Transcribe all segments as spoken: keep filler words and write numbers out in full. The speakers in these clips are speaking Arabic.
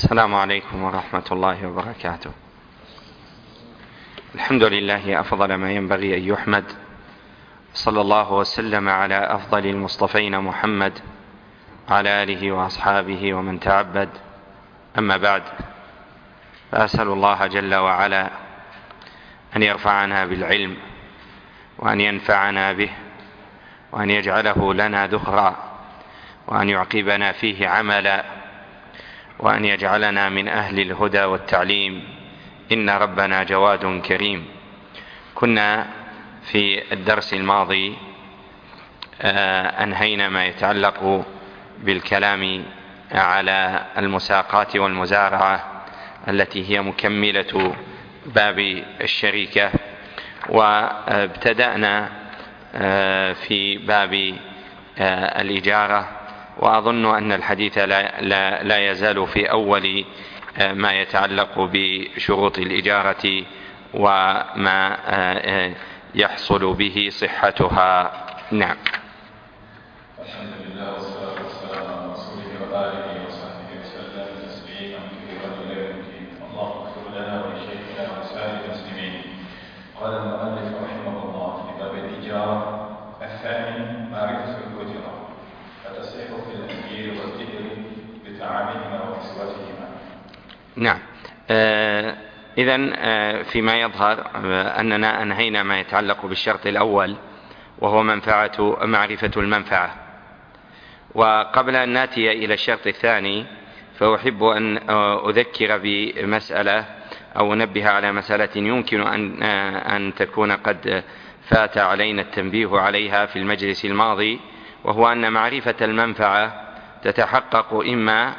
السلام عليكم ورحمة الله وبركاته. الحمد لله أفضل ما ينبغي أن يحمد، صلى الله وسلم على أفضل المصطفين محمد على آله وأصحابه ومن تعبد. أما بعد، فأسأل الله جل وعلا أن يرفعنا بالعلم وأن ينفعنا به وأن يجعله لنا ذخرا وأن يعقبنا فيه عملا وأن يجعلنا من أهل الهدى والتعليم، إن ربنا جواد كريم. كنا في الدرس الماضي أنهينا ما يتعلق بالكلام على المساقات والمزارعة التي هي مكملة باب الشركة، وابتدأنا في باب الإجارة، وأظن أن الحديث لا, لا, لا يزال في أول ما يتعلق بشروط الإجارة وما يحصل به صحتها. نعم. الحمد لله والصلاة والسلام على رسوله وآله وصحبه وسلم تسليما كثيرا إلى يوم الدين. اللهم اغفر لنا ولشيخنا ولسائر المسلمين. قال المؤلف رحمه الله في باب الإجارة الثاني معرفة الأجرة، فتصح في الأجير والإجر بطعامهما وكسوتهما. نعم. آه إذن آه فيما يظهر آه أننا أنهينا ما يتعلق بالشرط الأول، وهو منفعة معرفة المنفعة. وقبل أن نأتي إلى الشرط الثاني، فأحب أن أذكر بمسألة أو أنبه على مسألة يمكن أن, أن تكون قد فات علينا التنبيه عليها في المجلس الماضي، وهو أن معرفة المنفعة تتحقق إما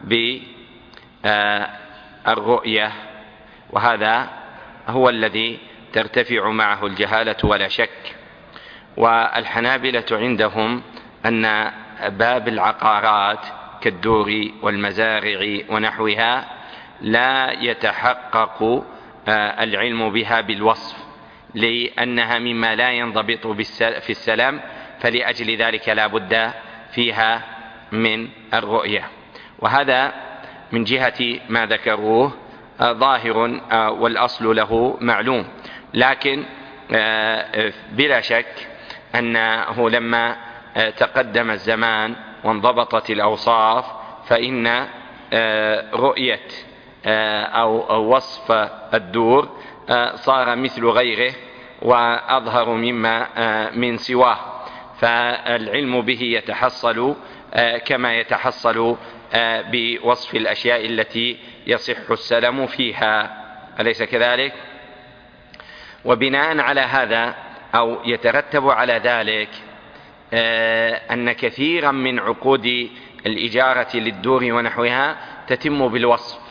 بالرؤية، وهذا هو الذي ترتفع معه الجهالة ولا شك. والحنابلة عندهم أن باب العقارات كالدور والمزارع ونحوها لا يتحقق العلم بها بالوصف، لأنها مما لا ينضبط في السلام، فلأجل ذلك لا بد فيها من الرؤية. وهذا من جهة ما ذكروه ظاهر والأصل له معلوم، لكن بلا شك أنه لما تقدم الزمان وانضبطت الأوصاف، فإن رؤية أو وصف الدور صار مثل غيره وأظهر مما من سواه، فالعلم به يتحصل كما يتحصل بوصف الأشياء التي يصح السلم فيها، أليس كذلك؟ وبناء على هذا أو يترتب على ذلك أن كثيرا من عقود الإجارة للدور ونحوها تتم بالوصف.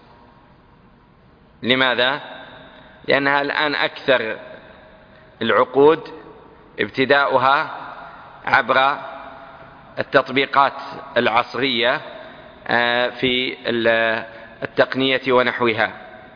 لماذا؟ لأنها الآن أكثر العقود ابتداؤها عبر التطبيقات العصرية في التقنية ونحوها،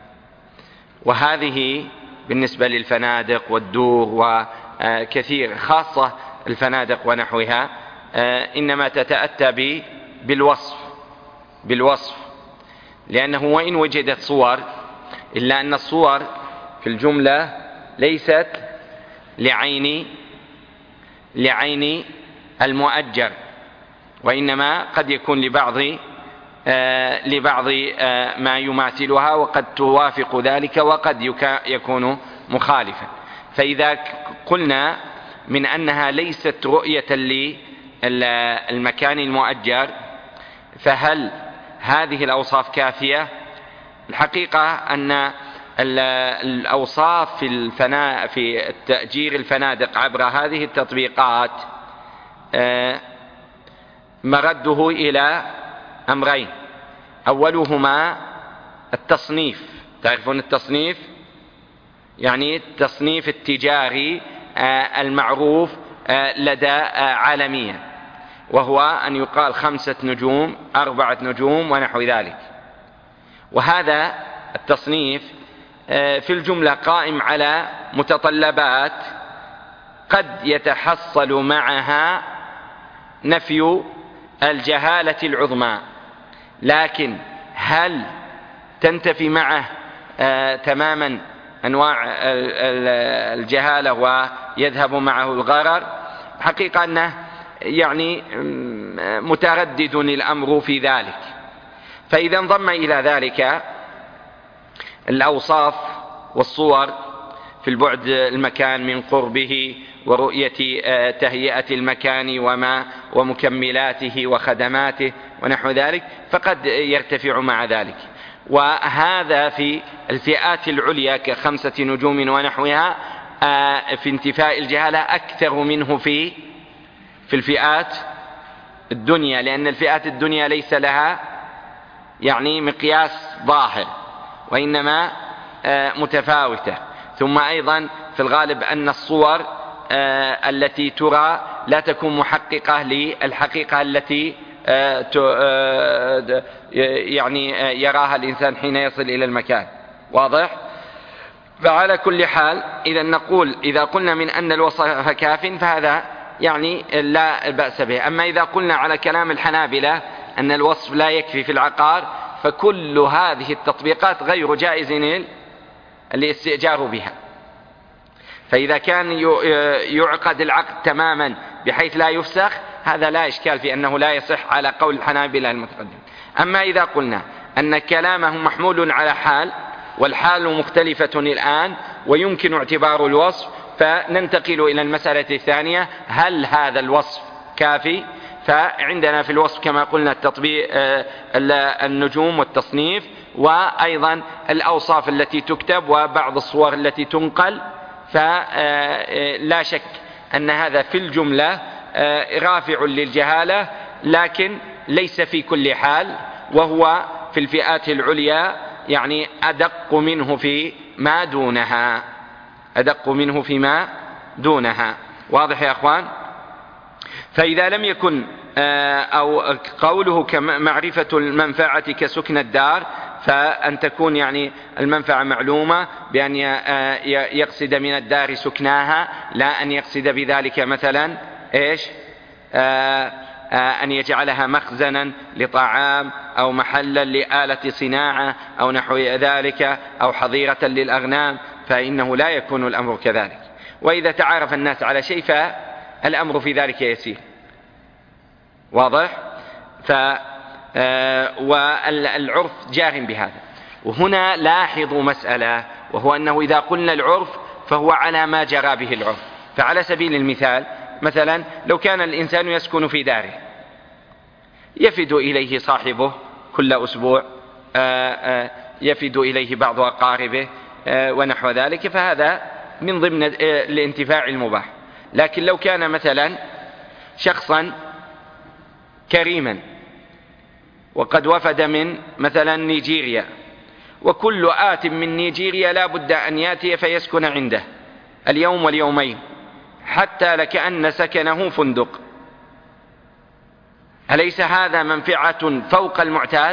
وهذه بالنسبة للفنادق والدور وكثير، خاصة الفنادق ونحوها، إنما تتأتى بالوصف بالوصف لأنه وإن وجدت صور، إلا أن الصور في الجملة ليست لعين لعين المؤجر، وإنما قد يكون لبعض آه لبعض آه ما يماثلها، وقد توافق ذلك وقد يكون مخالفا. فإذا قلنا من أنها ليست رؤية للمكان المؤجر، فهل هذه الأوصاف كافية؟ الحقيقة أن الأوصاف في الفناء في تأجير الفنادق عبر هذه التطبيقات آه مرده إلى أمرين. أولهما التصنيف. تعرفون التصنيف؟ يعني التصنيف التجاري المعروف لدى عالميا، وهو أن يقال خمسة نجوم، أربعة نجوم ونحو ذلك. وهذا التصنيف في الجملة قائم على متطلبات قد يتحصل معها نفي الجهالة العظمى، لكن هل تنتفي معه آه تماما أنواع الجهالة ويذهب معه الغرر؟ حقيقة أنه يعني متردد الأمر في ذلك. فإذا انضم إلى ذلك الأوصاف والصور في البعد المكان من قربه ورؤية تهيئة المكان وما ومكملاته وخدماته ونحو ذلك، فقد يرتفع مع ذلك. وهذا في الفئات العليا كخمسة نجوم ونحوها في انتفاء الجهالة أكثر منه في في الفئات الدنيا، لأن الفئات الدنيا ليس لها يعني مقياس ظاهر وإنما متفاوتة. ثم أيضا في الغالب أن الصور التي ترى لا تكون محققة للحقيقة التي يعني يراها الإنسان حين يصل إلى المكان. واضح؟ فعلى كل حال إذا نقول إذا قلنا من أن الوصف كاف فهذا يعني لا بأس به. أما إذا قلنا على كلام الحنابلة أن الوصف لا يكفي في العقار فكل هذه التطبيقات غير جائز الاستئجار بها. فإذا كان يعقد العقد تماما بحيث لا يفسخ هذا لا إشكال في أنه لا يصح على قول الحنابلة المتقدم. أما إذا قلنا أن كلامه محمول على حال والحال مختلفة الآن ويمكن اعتبار الوصف، فننتقل إلى المسألة الثانية: هل هذا الوصف كافي؟ فعندنا في الوصف كما قلنا التطبيق النجوم والتصنيف، وأيضا الأوصاف التي تكتب وبعض الصور التي تنقل. فلا شك أن هذا في الجملة رافع للجهالة، لكن ليس في كل حال، وهو في الفئات العليا يعني أدق منه في ما دونها، أدق منه فيما دونها. واضح يا أخوان؟ فإذا لم يكن أو قوله كمعرفة المنفعة كسكن الدار، فأن تكون يعني المنفعة معلومة بأن يقصد من الدار سكناها، لا أن يقصد بذلك مثلا إيش أن يجعلها مخزنا لطعام أو محلا لآلة صناعة أو نحو ذلك أو حظيرة للأغنام، فإنه لا يكون الأمر كذلك. وإذا تعارف الناس على شيء فالأمر في ذلك يسير. واضح؟ ف والعرف جار بهذا. وهنا لاحظوا مسألة، وهو أنه إذا قلنا العرف فهو على ما جرى به العرف. فعلى سبيل المثال مثلا لو كان الإنسان يسكن في داره يفد إليه صاحبه كل أسبوع، يفد إليه بعض أقاربه ونحو ذلك، فهذا من ضمن الانتفاع المباح. لكن لو كان مثلا شخصا كريما وقد وفد من مثلا نيجيريا، وكل آت من نيجيريا لا بد أن يأتي فيسكن عنده اليوم واليومين حتى لكأن سكنه فندق، أليس هذا منفعة فوق المعتاد؟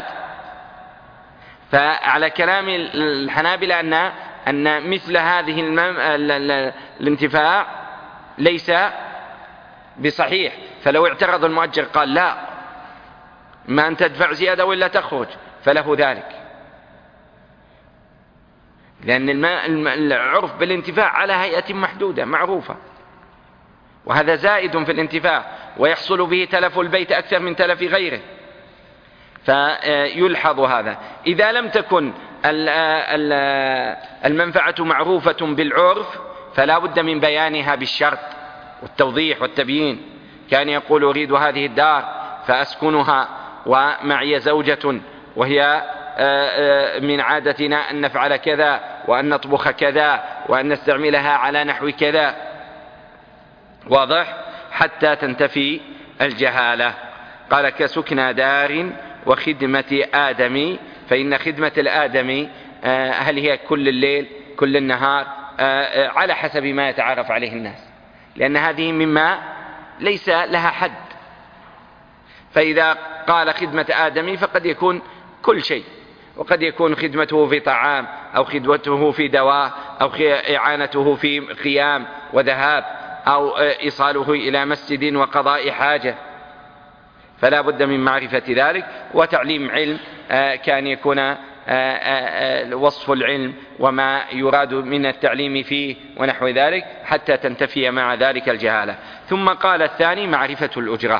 فعلى كلام الحنابلة أن أن مثل هذه الانتفاع ليس بصحيح. فلو اعترض المؤجر قال لا، ما أن تدفع زيادة ولا تخرج، فله ذلك، لأن العرف بالانتفاع على هيئة محدودة معروفة، وهذا زائد في الانتفاع ويحصل به تلف البيت أكثر من تلف غيره. فيلحظ هذا. إذا لم تكن المنفعة معروفة بالعرف فلا بد من بيانها بالشرط والتوضيح والتبيين. كان يقول أريد هذه الدار فأسكنها ومعي زوجة وهي من عادتنا أن نفعل كذا وأن نطبخ كذا وأن نستعملها على نحو كذا. واضح؟ حتى تنتفي الجهالة. قال كسكن دار وخدمة آدمي، فإن خدمة الآدمي هل هي كل الليل كل النهار؟ على حسب ما يتعارف عليه الناس، لأن هذه مما ليس لها حد. فإذا قال خدمة آدمي فقد يكون كل شيء، وقد يكون خدمته في طعام أو خدمته في دواء أو إعانته في قيام وذهاب أو إيصاله إلى مسجد وقضاء حاجة. فلا بد من معرفة ذلك. وتعليم علم كان يكون وصف العلم وما يراد من التعليم فيه ونحو ذلك حتى تنتفي مع ذلك الجهالة. ثم قال الثاني معرفة الأجرة.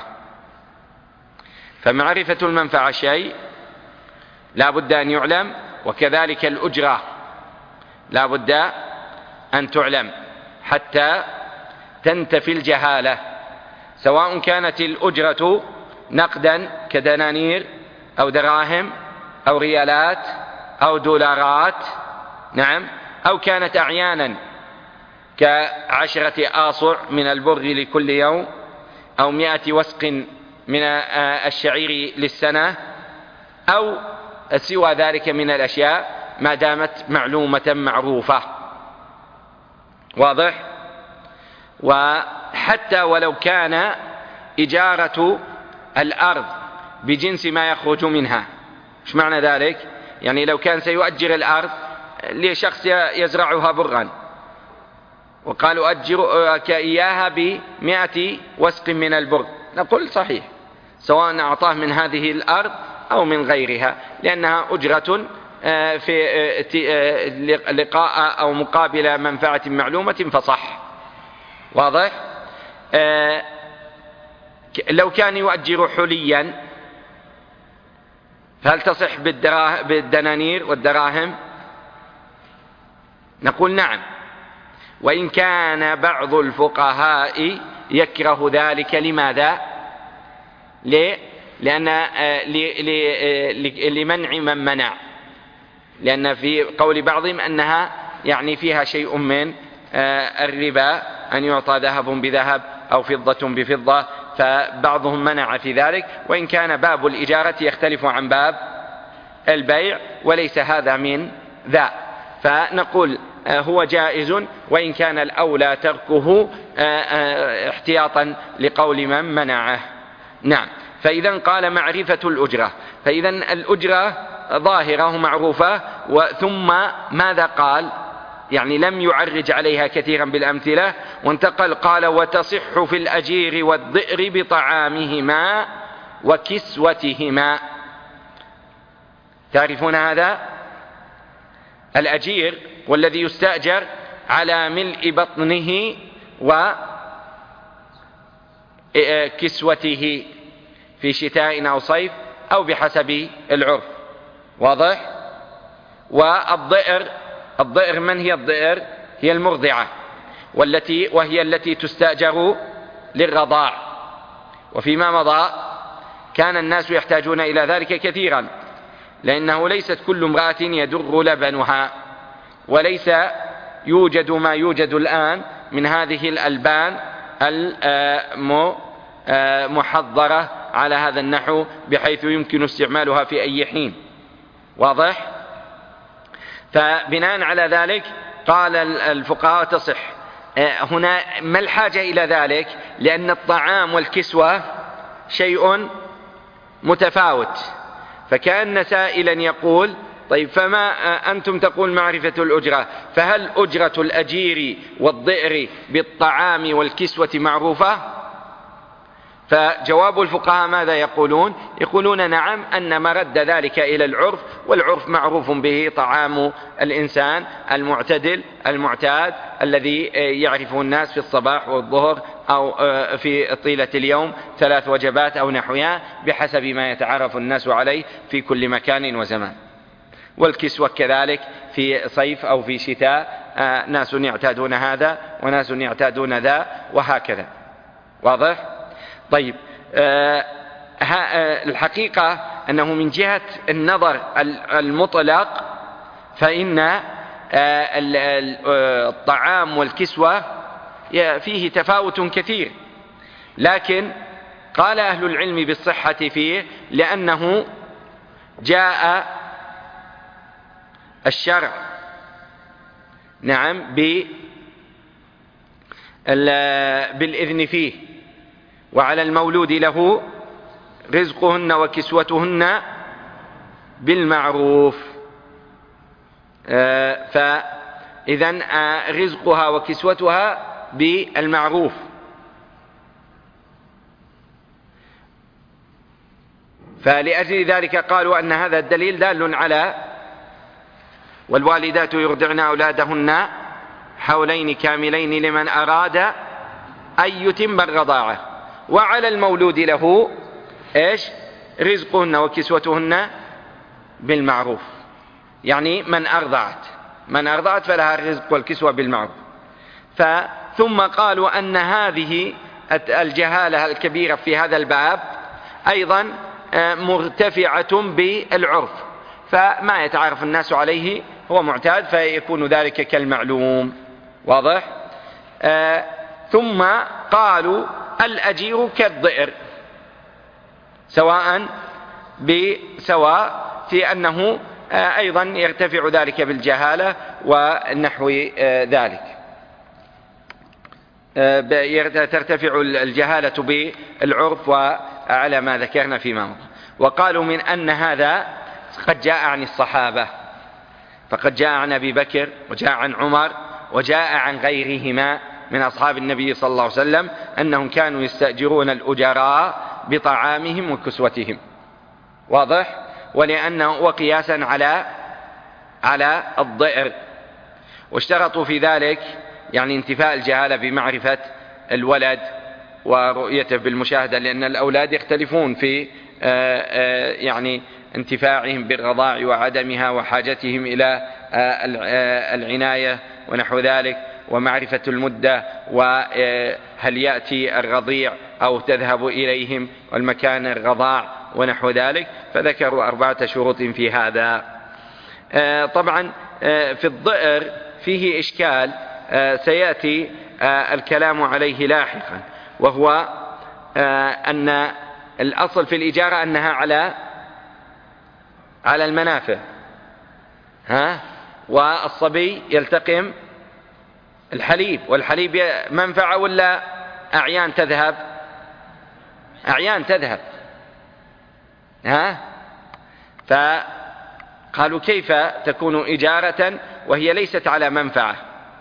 فمعرفة المنفعة شيء لا بد أن يعلم، وكذلك الأجرة لا بد أن تعلم حتى تنتفي الجهالة، سواء كانت الأجرة نقدا كدنانير أو دراهم أو ريالات أو دولارات، نعم، أو كانت أعيانا كعشرة آصع من البر لكل يوم أو مئة وسق من الشعير للسنة أو سوى ذلك من الأشياء ما دامت معلومة معروفة. واضح؟ وحتى ولو كان إجارة الأرض بجنس ما يخرج منها. ايش معنى ذلك؟ يعني لو كان سيؤجر الأرض لشخص يزرعها برا وقالوا أجرك إياها بمئة وسق من البر، نقول صحيح، سواء أعطاه من هذه الأرض أو من غيرها، لأنها أجرة في لقاء أو مقابل منفعة معلومة فصح. واضح؟ لو كان يؤجر حليا فهل تصح بالدنانير والدراهم؟ نقول نعم، وإن كان بعض الفقهاء يكره ذلك. لماذا؟ ليه؟ لأن لمنع من منع، لأن في قول بعضهم أنها يعني فيها شيء من الربا، أن يعطى ذهب بذهب أو فضة بفضة، فبعضهم منع في ذلك، وإن كان باب الإجارة يختلف عن باب البيع وليس هذا من ذا، فنقول هو جائز، وإن كان الأولى تركه احتياطا لقول من منعه. نعم. فإذا قال معرفة الأجرة، فإذا الأجرة ظاهرة ومعروفة، ثم ماذا قال؟ يعني لم يعرج عليها كثيرا بالأمثلة، وانتقل قال وتصح في الأجير والضئر بطعامهما وكسوتهما. تعرفون هذا؟ الأجير والذي يستأجر على ملء بطنه وكسوته في شتاء أو صيف أو بحسب العرف. واضح؟ والضئر، الضئر من هي الضئر؟ هي المرضعة، والتي وهي التي تستأجر للرضاع. وفيما مضى كان الناس يحتاجون إلى ذلك كثيرا، لأنه ليست كل امرأة يدر لبنها، وليس يوجد ما يوجد الآن من هذه الألبان المحضرة على هذا النحو بحيث يمكن استعمالها في أي حين. واضح؟ فبناء على ذلك قال الفقهاء تصح. هنا ما الحاجة إلى ذلك؟ لأن الطعام والكسوة شيء متفاوت، فكأن سائلا يقول طيب فما أنتم تقول معرفة الأجرة، فهل أجرة الأجير والضئر بالطعام والكسوة معروفة؟ فجواب الفقهاء ماذا يقولون؟ يقولون نعم، أن مرد ذلك إلى العرف، والعرف معروف به طعام الإنسان المعتدل المعتاد الذي يعرفه الناس في الصباح والظهر أو في طيلة اليوم ثلاث وجبات أو نحوها بحسب ما يتعرف الناس عليه في كل مكان وزمان. والكسوة كذلك في صيف أو في شتاء، ناس يعتادون هذا وناس يعتادون ذا وهكذا. واضح؟ طيب، الحقيقة أنه من جهة النظر المطلق فإن الطعام والكسوة فيه تفاوت كثير، لكن قال أهل العلم بالصحة فيه لأنه جاء الشرع نعم بالإذن فيه، وعلى المولود له رزقهن وكسوتهن بالمعروف. فإذن رزقها وكسوتها بالمعروف. فلأجل ذلك قالوا أن هذا الدليل دال على والوالدات يرضعن أولادهن حولين كاملين لمن أراد أن يتم الرضاعة، وعلى المولود له إيش؟ رزقهن وكسوتهن بالمعروف، يعني من أرضعت من أرضعت فلها الرزق والكسوة بالمعروف. ثم قالوا أن هذه الجهالة الكبيرة في هذا الباب أيضا مرتفعة بالعرف، فما يتعارف الناس عليه هو معتاد فيكون ذلك كالمعلوم. واضح؟ آه ثم قالوا الأجير كالضئر سواء بسواء في أنه آه أيضا يرتفع ذلك بالجهالة ونحو آه ذلك، آه ترتفع الجهالة بالعرف وعلى ما ذكرنا فيما مضى. وقالوا من أن هذا قد جاء عن الصحابة، فقد جاء عن أبي بكر وجاء عن عمر وجاء عن غيرهما من أصحاب النبي صلى الله عليه وسلم أنهم كانوا يستأجرون الأجراء بطعامهم وكسوتهم. واضح؟ ولأنه وقياسا على على الضئر، واشترطوا في ذلك يعني انتفاء الجهالة بمعرفة الولد ورؤيته بالمشاهدة، لأن الأولاد يختلفون في يعني انتفاعهم بالرضاع وعدمها وحاجتهم إلى العناية ونحو ذلك، ومعرفة المدة وهل يأتي الرضيع أو تذهب إليهم والمكان الرضاع ونحو ذلك، فذكروا أربعة شروط في هذا. طبعا في الضئر فيه إشكال سيأتي الكلام عليه لاحقا، وهو أن الأصل في الإجارة أنها على على المنافع، ها، والصبي يلتقم الحليب، والحليب منفعة ولا أعيان تذهب؟ أعيان تذهب، ها. فقالوا كيف تكون إجارة وهي ليست على منفعة؟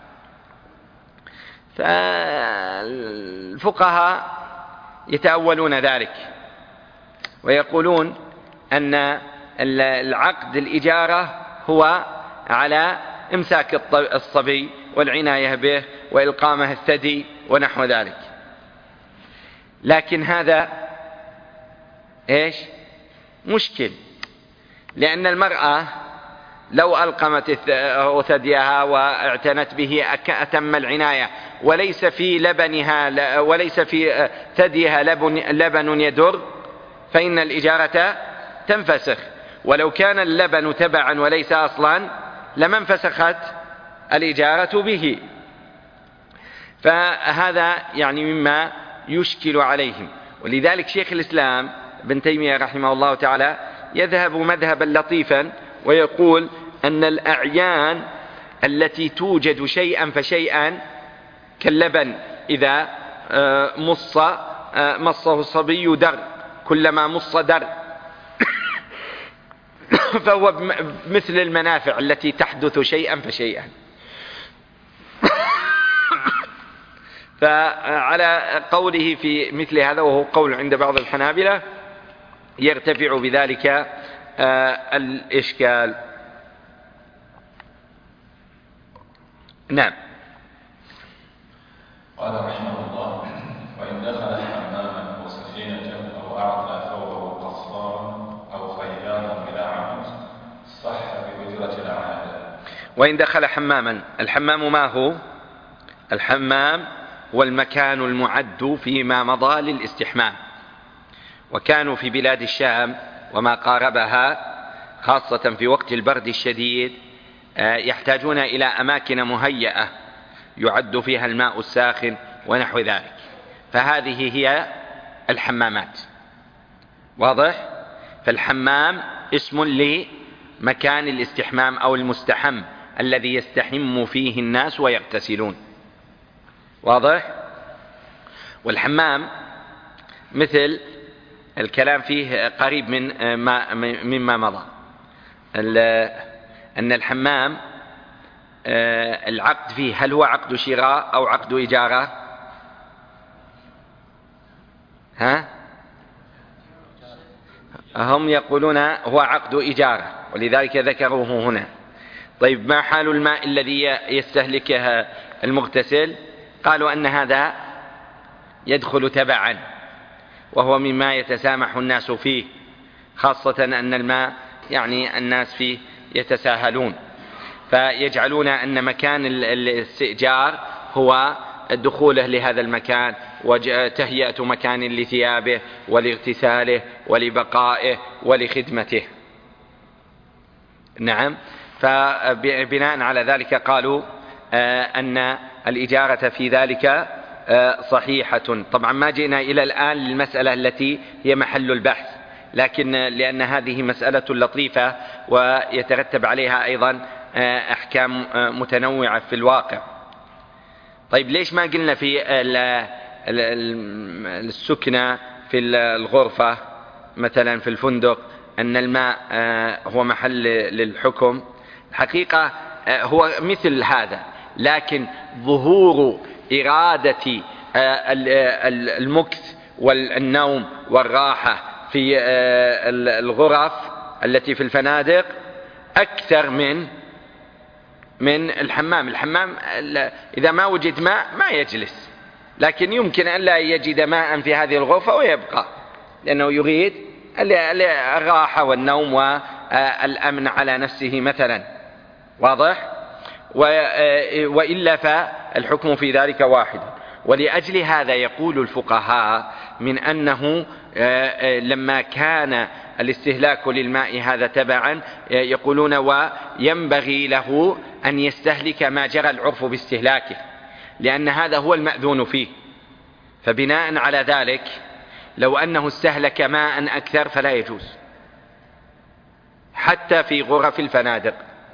فالفقهاء يتأولون ذلك ويقولون أن العقد الإجارة هو على إمساك الصبي والعناية به وإلقامه الثدي ونحو ذلك، لكن هذا إيش؟ مشكل، لأن المرأة لو ألقمت ثديها واعتنت به أتم العناية وليس في لبنها وليس في ثديها لبن, لبن يدر فإن الإجارة تنفسخ، ولو كان اللبن تبعا وليس أصلا لما انفسخت الإجارة به. فهذا يعني مما يشكل عليهم، ولذلك شيخ الإسلام ابن تيمية رحمه الله تعالى يذهب مذهبا لطيفا ويقول أن الأعيان التي توجد شيئا فشيئا كاللبن إذا مص مصه الصبي در، كلما مص در فهو مثل المنافع التي تحدث شيئا فشيئا. فعلى قوله في مثل هذا، وهو قول عند بعض الحنابلة، يرتفع بذلك الإشكال. نعم. قال رحمه الله: وإن دخل حماما وسفينة أو أعطى ثوبه قصارا أو خياطا بلا عمد صح بأجرة العادة. وإن دخل حماما، الحمام ما هو؟ الحمام هو المكان المعد فيما مضى للاستحمام، وكانوا في بلاد الشام وما قاربها خاصة في وقت البرد الشديد يحتاجون إلى أماكن مهيئة يعد فيها الماء الساخن ونحو ذلك، فهذه هي الحمامات. واضح؟ فالحمام اسم لمكان الاستحمام أو المستحم الذي يستحم فيه الناس ويغتسلون. واضح؟ والحمام مثل الكلام فيه قريب من ما مما مضى، أن الحمام العقد فيه هل هو عقد شراء أو عقد إجارة؟ ها؟ هم يقولون هو عقد إجارة، ولذلك ذكروه هنا. طيب ما حال الماء الذي يستهلكها المغتسل؟ قالوا أن هذا يدخل تبعا، وهو مما يتسامح الناس فيه، خاصة أن الماء يعني الناس فيه يتساهلون، فيجعلون أن مكان الاستئجار هو دخوله لهذا المكان وتهيئة مكان لثيابه ولاغتساله ولبقائه ولخدمته. نعم، فبناء على ذلك قالوا أن الإجارة في ذلك صحيحة. طبعا ما جئنا إلى الآن للمسألة التي هي محل البحث، لكن لأن هذه مسألة لطيفة ويترتب عليها أيضا أحكام متنوعة في الواقع. طيب ليش ما قلنا في السكنة في الغرفة مثلا في الفندق أن الماء هو محل للحكم؟ الحقيقة هو مثل هذا، لكن ظهور إرادة المكث والنوم والراحة في الغرف التي في الفنادق أكثر من من الحمام. الحمام إذا ما وجد ماء ما يجلس، لكن يمكن أن لا يجد ماء في هذه الغرفة ويبقى، لأنه يريد الراحة والنوم والأمن على نفسه مثلا. واضح؟ وإلا فالحكم في ذلك واحد. ولأجل هذا يقول الفقهاء من أنه لما كان الاستهلاك للماء هذا تبعا، يقولون وينبغي له أن يستهلك ما جرى العرف باستهلاكه، لأن هذا هو المأذون فيه. فبناء على ذلك لو أنه استهلك ماء أكثر فلا يجوز، حتى في غرف الفنادق.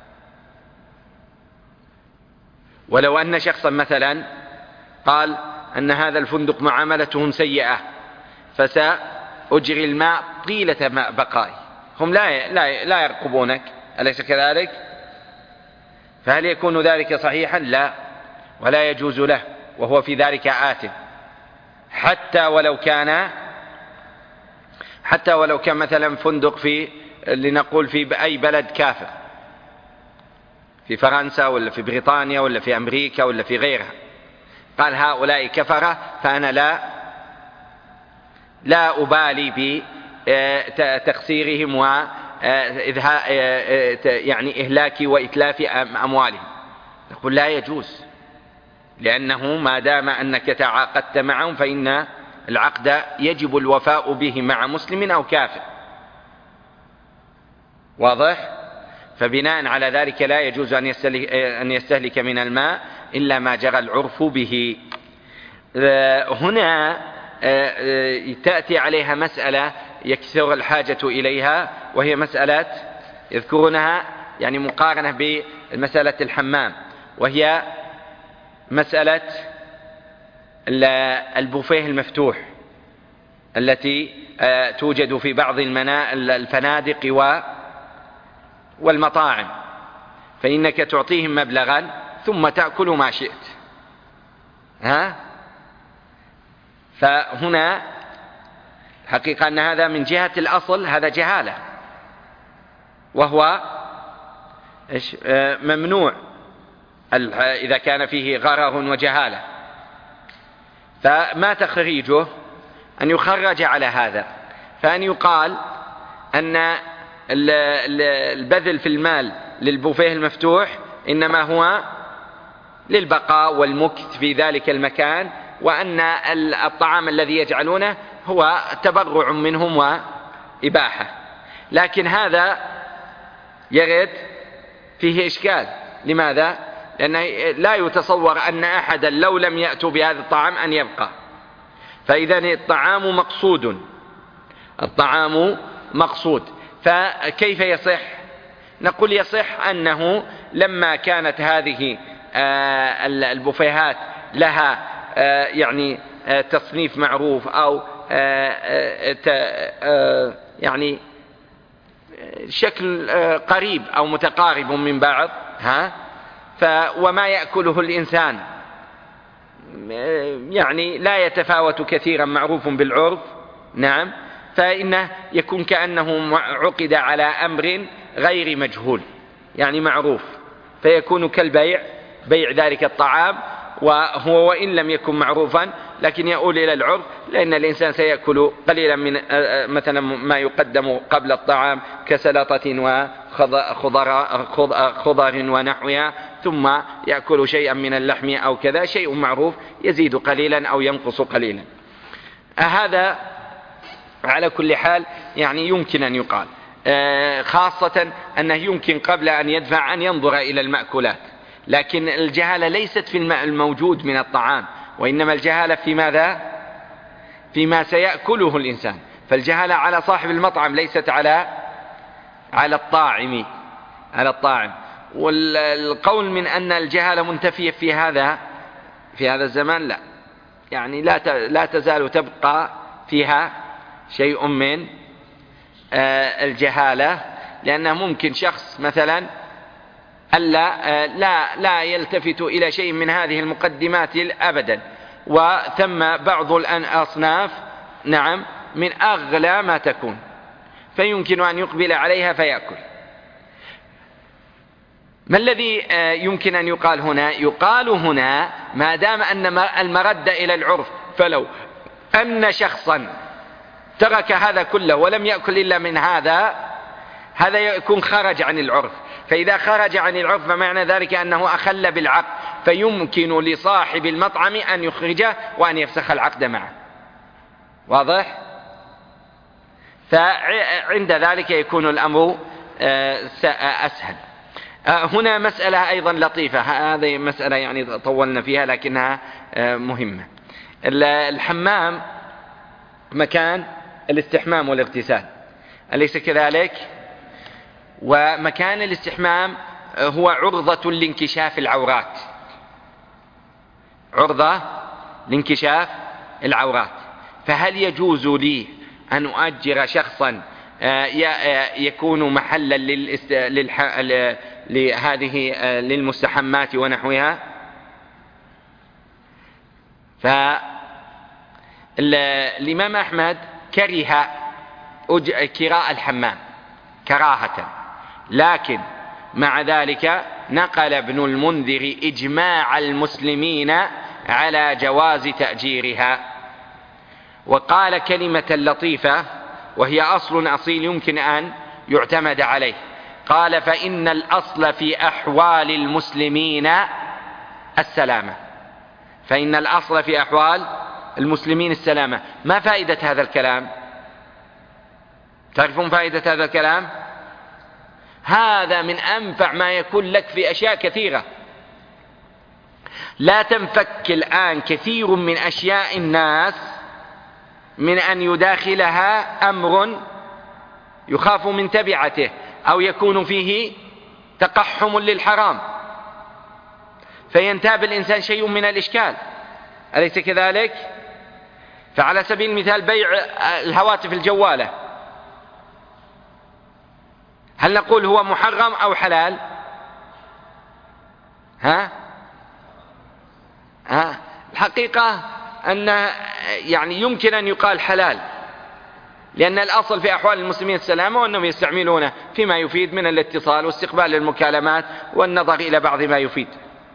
ولو أن شخصا مثلا قال أن هذا الفندق معاملتهم سيئة فسأجري الماء طيلة بقائي، هم لا لا لا يرقبونك، أليس كذلك؟ فهل يكون ذلك صحيحا؟ لا، ولا يجوز له، وهو في ذلك آثم، حتى ولو كان حتى ولو كان مثلا فندق في لنقول في أي بلد كافر، في فرنسا ولا في بريطانيا ولا في أمريكا ولا في غيرها، قال هؤلاء كفرة فأنا لا لا أبالي بتقصيرهم و يعني إهلاك وإتلاف أموالهم. نقول لا يجوز، لأنه ما دام أنك تعاقدت معهم فإن العقد يجب الوفاء به مع مسلم أو كافر. واضح؟ فبناء على ذلك لا يجوز أن يستهلك من الماء إلا ما جرى العرف به. هنا تأتي عليها مسألة يكثر الحاجة إليها، وهي مسألة يذكرونها يعني مقارنة بمسألة الحمام، وهي مسألة البوفيه المفتوح التي توجد في بعض الفنادق والمطاعم، فإنك تعطيهم مبلغا ثم تأكل ما شئت. ها؟ فهنا حقيقة أن هذا من جهة الأصل هذا جهالة، وهو ممنوع إذا كان فيه غرر وجهالة. فما تخريجه؟ أن يخرج على هذا، فأن يقال أن البذل في المال للبوفيه المفتوح إنما هو للبقاء والمكث في ذلك المكان، وأن الطعام الذي يجعلونه هو تبرع منهم وإباحة. لكن هذا يرد فيه إشكال. لماذا؟ لأنه لا يتصور أن أحدا لو لم يأتوا بهذا الطعام أن يبقى. فإذا الطعام مقصود، الطعام مقصود، فكيف يصح؟ نقول يصح أنه لما كانت هذه البوفيهات لها يعني تصنيف معروف أو يعني شكل قريب أو متقارب من بعض، ها، وما يأكله الإنسان يعني لا يتفاوت كثيرا معروف بالعرف، نعم، فإنه يكون كأنه عقد على أمر غير مجهول، يعني معروف، فيكون كالبيع، بيع ذلك الطعام، وهو وإن لم يكن معروفا لكن يؤول إلى العرف، لأن الإنسان سيأكل قليلا من مثلا ما يقدم قبل الطعام كسلطة وخضر ونحوها، ثم يأكل شيئا من اللحم أو كذا، شيء معروف يزيد قليلا أو ينقص قليلا. هذا على كل حال يعني يمكن أن يقال، خاصة أنه يمكن قبل أن يدفع أن ينظر إلى المأكولات، لكن الجهالة ليست في الموجود من الطعام، وإنما الجهالة في ماذا؟ فيما سيأكله الإنسان. فالجهالة على صاحب المطعم ليست على على الطاعم على الطاعم. والقول من أن الجهالة منتفية في هذا في هذا الزمان لا، يعني لا لا تزال تبقى فيها شيء من الجهالة، لأنه ممكن شخص مثلا ألا لا لا يلتفت إلى شيء من هذه المقدمات أبدا، وثم بعض الأصناف نعم من أغلى ما تكون، فيمكن أن يقبل عليها فيأكل. ما الذي يمكن أن يقال هنا؟ يقال هنا ما دام أن المرد إلى العرف، فلو أن شخصا ترك هذا كله ولم يأكل إلا من هذا، هذا يكون خرج عن العرف. فإذا خرج عن العرف فمعنى ذلك أنه أخل بالعقد، فيمكن لصاحب المطعم أن يخرجه وأن يفسخ العقد معه. واضح؟ فعند ذلك يكون الأمر أسهل. هنا مسألة أيضا لطيفة، هذه مسألة يعني طولنا فيها لكنها مهمة. الحمام مكان الاستحمام والاغتسال، أليس كذلك؟ ومكان الاستحمام هو عرضة لانكشاف العورات، عرضة لانكشاف العورات. فهل يجوز لي أن أؤجر شخصا يكون محلا لهذه للمستحمات ونحوها؟ فالإمام أحمد كره كراء الحمام كراهة، لكن مع ذلك نقل ابن المنذر إجماع المسلمين على جواز تأجيرها، وقال كلمة لطيفة وهي أصل أصيل يمكن أن يعتمد عليه. قال: فإن الأصل في أحوال المسلمين السلامة. فإن الأصل في أحوال المسلمين السلامة. ما فائدة هذا الكلام؟ تعرفون فائدة هذا الكلام؟ هذا من أنفع ما يكون لك في أشياء كثيرة. لا تنفك الآن كثير من أشياء الناس من أن يداخلها أمر يخاف من تبعته أو يكون فيه تقحم للحرام، فينتاب الإنسان شيء من الإشكال، أليس كذلك؟ فعلى سبيل المثال بيع الهواتف الجوالة، هل نقول هو محرم أو حلال؟ ها؟ ها؟ الحقيقة أن يعني يمكن أن يقال حلال، لأن الأصل في أحوال المسلمين السلامة، وأنهم يستعملونه فيما يفيد من الاتصال واستقبال المكالمات والنظر إلى بعض ما يفيد.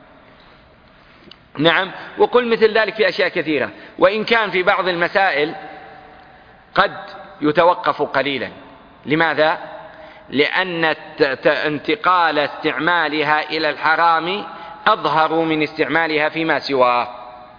نعم، وقل مثل ذلك في أشياء كثيرة، وإن كان في بعض المسائل قد يتوقف قليلا. لماذا؟ لأن انتقال استعمالها إلى الحرام أظهر من استعمالها فيما سواه،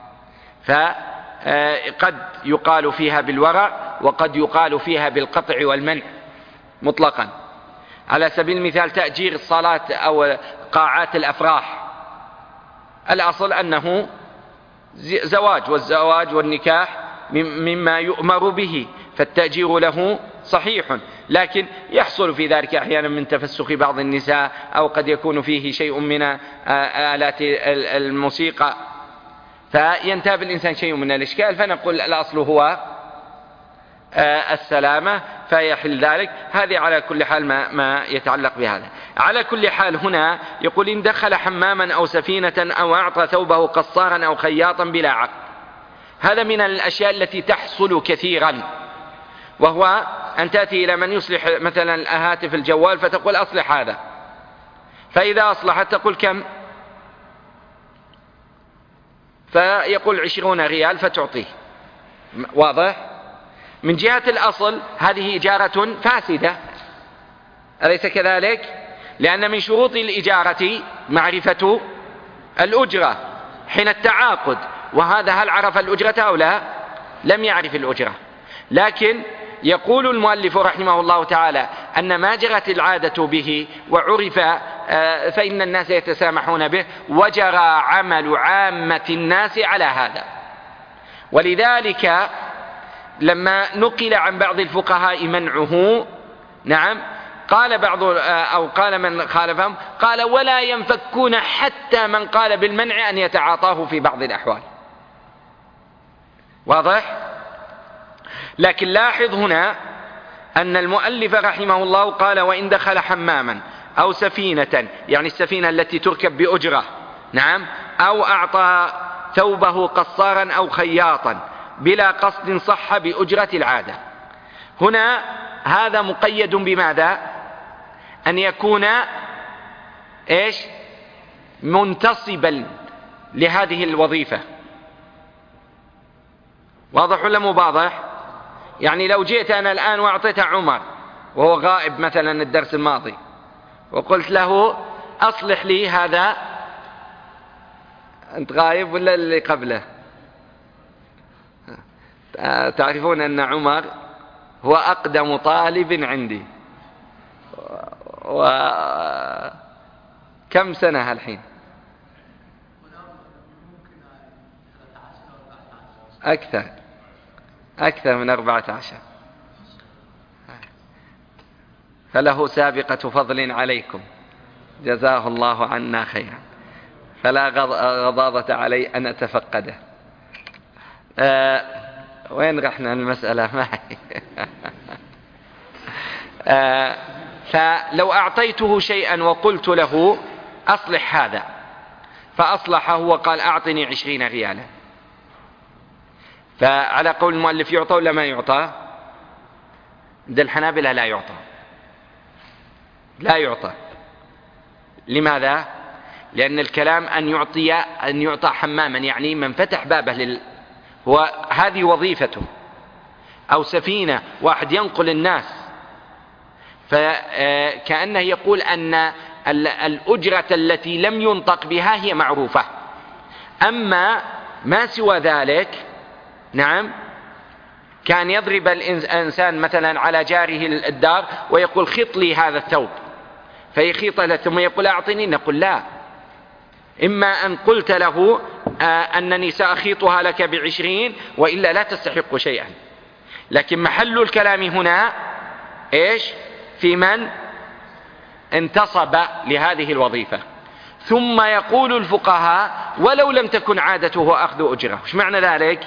فقد يقال فيها بالورع وقد يقال فيها بالقطع والمنع مطلقا. على سبيل المثال تأجير الصلاة أو قاعات الأفراح، الأصل أنه زواج، والزواج والنكاح مما يؤمر به، فالتأجير له صحيح، لكن يحصل في ذلك أحيانا من تفسخ بعض النساء، أو قد يكون فيه شيء من آلات الموسيقى، فينتاب الإنسان شيء من الإشكال، فنقول الأصل هو السلامة فيحل ذلك. هذه على كل حال ما, ما يتعلق بهذا. على كل حال هنا يقول: إن دخل حماما أو سفينة أو أعطى ثوبه قصارا أو خياطا بلا عقد. هذا من الأشياء التي تحصل كثيرا، وهو أن تأتي إلى من يصلح مثلا هاتف الجوال فتقول أصلح هذا، فإذا أصلحت تقول كم؟ فيقول عشرون ريال فتعطيه. واضح؟ من جهة الأصل هذه إجارة فاسدة، أليس كذلك؟ لأن من شروط الإجارة معرفة الأجرة حين التعاقد، وهذا هل عرف الأجرة أو لا؟ لم يعرف الأجرة. لكن يقول المؤلف رحمه الله تعالى أن ما جرت العادة به وعرف فإن الناس يتسامحون به، وجرى عمل عامة الناس على هذا. ولذلك لما نقل عن بعض الفقهاء منعه، نعم، قال بعض أو قال من خالفهم قال ولا ينفكون حتى من قال بالمنع أن يتعاطاه في بعض الأحوال. واضح؟ لكن لاحظ هنا أن المؤلف رحمه الله قال وإن دخل حماما أو سفينة، يعني السفينة التي تركب بأجرة، نعم، أو أعطى ثوبه قصارا أو خياطا بلا قصد صح بأجرة العادة. هنا هذا مقيد بماذا؟ أن يكون إيش؟ منتصبا لهذه الوظيفة. واضح ولا مو واضح؟ يعني لو جئت أنا الآن وأعطيت عمر وهو غائب مثلا الدرس الماضي وقلت له أصلح لي هذا، أنت غائب ولا اللي قبله؟ تعرفون أن عمر هو أقدم طالب عندي، وكم سنة الحين؟ أكثر أكثر من أربعة عشر، فله سابقة فضل عليكم، جزاه الله عنا خيرا، فلا غضاضة علي أن أتفقده. أه وين رحنا المسألة معي؟ أه فلو أعطيته شيئا وقلت له أصلح هذا فأصلحه وقال أعطني عشرين ريالا، فعلى قول المؤلف يعطى ولا ما يعطى؟ عند الحنابلة لا يعطى، لا يعطى. لماذا؟ لأن الكلام أن يعطي أن يعطى حماما، يعني من فتح بابه لل... هو هذه وظيفته، أو سفينة واحد ينقل الناس، فكأنه يقول أن الأجرة التي لم ينطق بها هي معروفة، أما ما سوى ذلك، نعم، كان يضرب الإنسان مثلا على جاره الدار ويقول خط لي هذا الثوب، فيخيط له ثم يقول أعطني، نقول لا، إما أن قلت له آه أنني سأخيطها لك بعشرين وإلا لا تستحق شيئا. لكن محل الكلام هنا إيش؟ في من انتصب لهذه الوظيفة. ثم يقول الفقهاء ولو لم تكن عادته أخذ أجرة. وش معنى ذلك؟